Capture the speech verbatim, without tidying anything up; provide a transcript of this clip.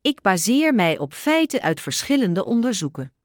Ik baseer mij op feiten uit verschillende onderzoeken.